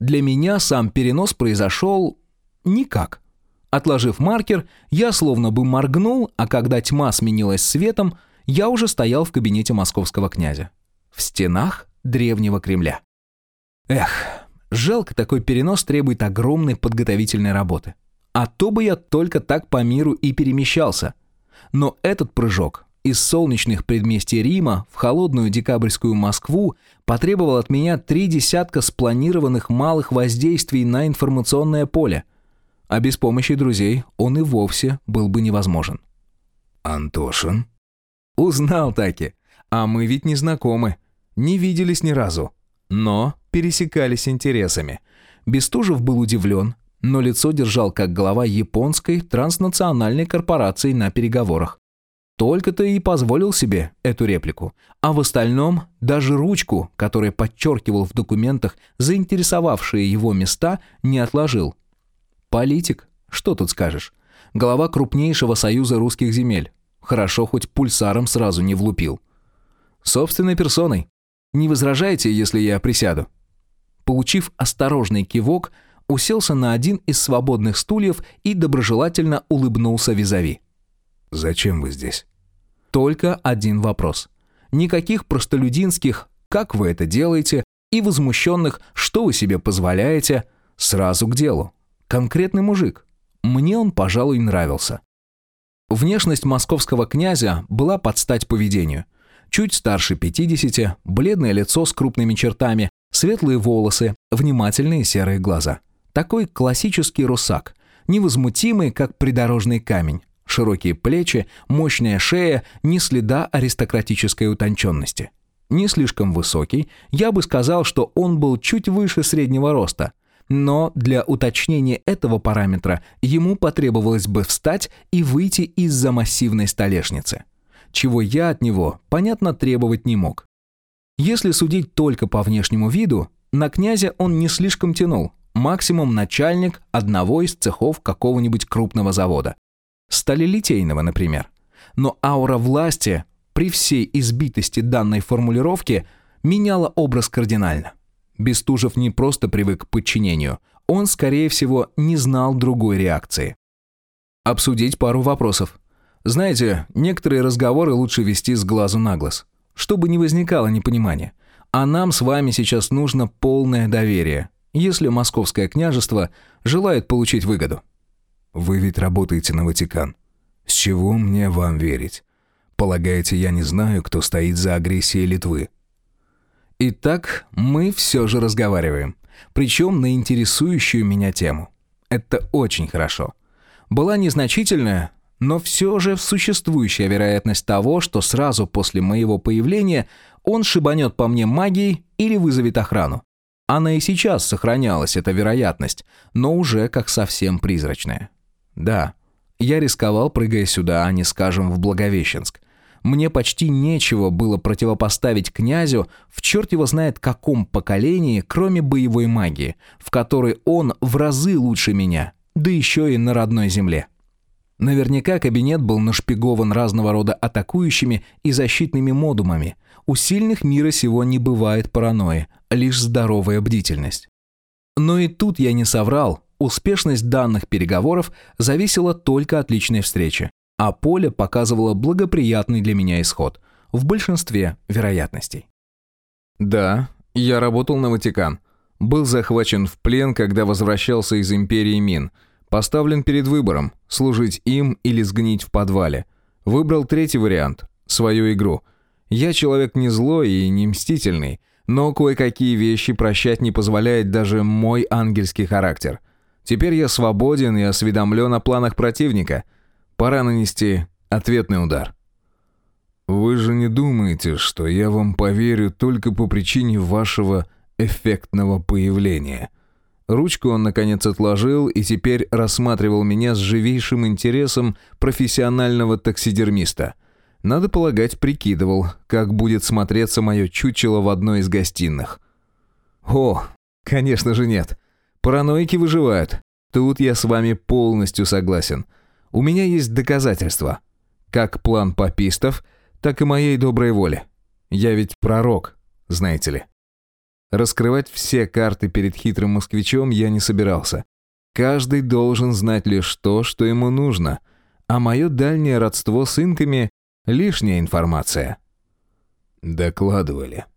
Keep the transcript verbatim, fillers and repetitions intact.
Для меня сам перенос произошел никак. Отложив маркер, я словно бы моргнул, а когда тьма сменилась светом, я уже стоял в кабинете московского князя. В стенах древнего Кремля. Эх, жалко, такой перенос требует огромной подготовительной работы. А то бы я только так по миру и перемещался. Но этот прыжок из солнечных предместий Рима в холодную декабрьскую Москву потребовал от меня три десятка спланированных малых воздействий на информационное поле. А без помощи друзей он и вовсе был бы невозможен. «Антошин?» Узнал таки. А мы ведь не знакомы. Не виделись ни разу. Но пересекались интересами. Бестужев был удивлен, но лицо держал как глава японской транснациональной корпорации на переговорах. Только-то и позволил себе эту реплику. А в остальном даже ручку, которая подчеркивал в документах заинтересовавшие его места, не отложил. Политик, что тут скажешь? Глава крупнейшего союза русских земель. Хорошо, хоть пульсаром сразу не влупил. Собственной персоной. Не возражаете, если я присяду? Получив осторожный кивок, уселся на один из свободных стульев и доброжелательно улыбнулся визави. «Зачем вы здесь?» Только один вопрос. Никаких простолюдинских «как вы это делаете?» и возмущенных «что вы себе позволяете?» Сразу к делу. Конкретный мужик. Мне он, пожалуй, нравился. Внешность московского князя была под стать поведению. Чуть старше пятидесяти, бледное лицо с крупными чертами, светлые волосы, внимательные серые глаза. Такой классический русак, невозмутимый, как придорожный камень. Широкие плечи, мощная шея, ни следа аристократической утонченности. Не слишком высокий, я бы сказал, что он был чуть выше среднего роста. Но для уточнения этого параметра ему потребовалось бы встать и выйти из-за массивной столешницы. Чего я от него, понятно, требовать не мог. Если судить только по внешнему виду, на князя он не слишком тянул. Максимум начальник одного из цехов какого-нибудь крупного завода. Сталелитейного, например. Но аура власти, при всей избитости данной формулировки, меняла образ кардинально. Бестужев не просто привык к подчинению, он, скорее всего, не знал другой реакции. Обсудить пару вопросов. Знаете, некоторые разговоры лучше вести с глазу на глаз, чтобы не возникало непонимания. А нам с вами сейчас нужно полное доверие, если Московское княжество желает получить выгоду. Вы ведь работаете на Ватикан. С чего мне вам верить? Полагаете, я не знаю, кто стоит за агрессией Литвы? Итак, мы все же разговариваем. Причем на интересующую меня тему. Это очень хорошо. Была незначительная, но все же существующая вероятность того, что сразу после моего появления он шибанет по мне магией или вызовет охрану. Она и сейчас сохранялась, эта вероятность, но уже как совсем призрачная. Да, я рисковал, прыгая сюда, а не, скажем, в Благовещенск. Мне почти нечего было противопоставить князю в черт его знает каком поколении, кроме боевой магии, в которой он в разы лучше меня, да еще и на родной земле. Наверняка кабинет был нашпигован разного рода атакующими и защитными модумами. У сильных мира сего не бывает паранойи, лишь здоровая бдительность. Но и тут я не соврал. Успешность данных переговоров зависела только от личной встречи, а поле показывало благоприятный для меня исход в большинстве вероятностей. Да, я работал на Ватикан. Был захвачен в плен, когда возвращался из империи Мин. Поставлен перед выбором – служить им или сгнить в подвале. Выбрал третий вариант – свою игру. Я человек не злой и не мстительный, но кое-какие вещи прощать не позволяет даже мой ангельский характер. Теперь я свободен и осведомлен о планах противника. Пора нанести ответный удар. Вы же не думаете, что я вам поверю только по причине вашего эффектного появления? Ручку он, наконец, отложил и теперь рассматривал меня с живейшим интересом профессионального таксидермиста. Надо полагать, прикидывал, как будет смотреться мое чучело в одной из гостиных. О, конечно же нет. Параноики выживают. Тут я с вами полностью согласен. У меня есть доказательства. Как план папистов, так и моей доброй воли. Я ведь пророк, знаете ли. Раскрывать все карты перед хитрым москвичом я не собирался. Каждый должен знать лишь то, что ему нужно, а мое дальнее родство с инками — лишняя информация. Докладывали.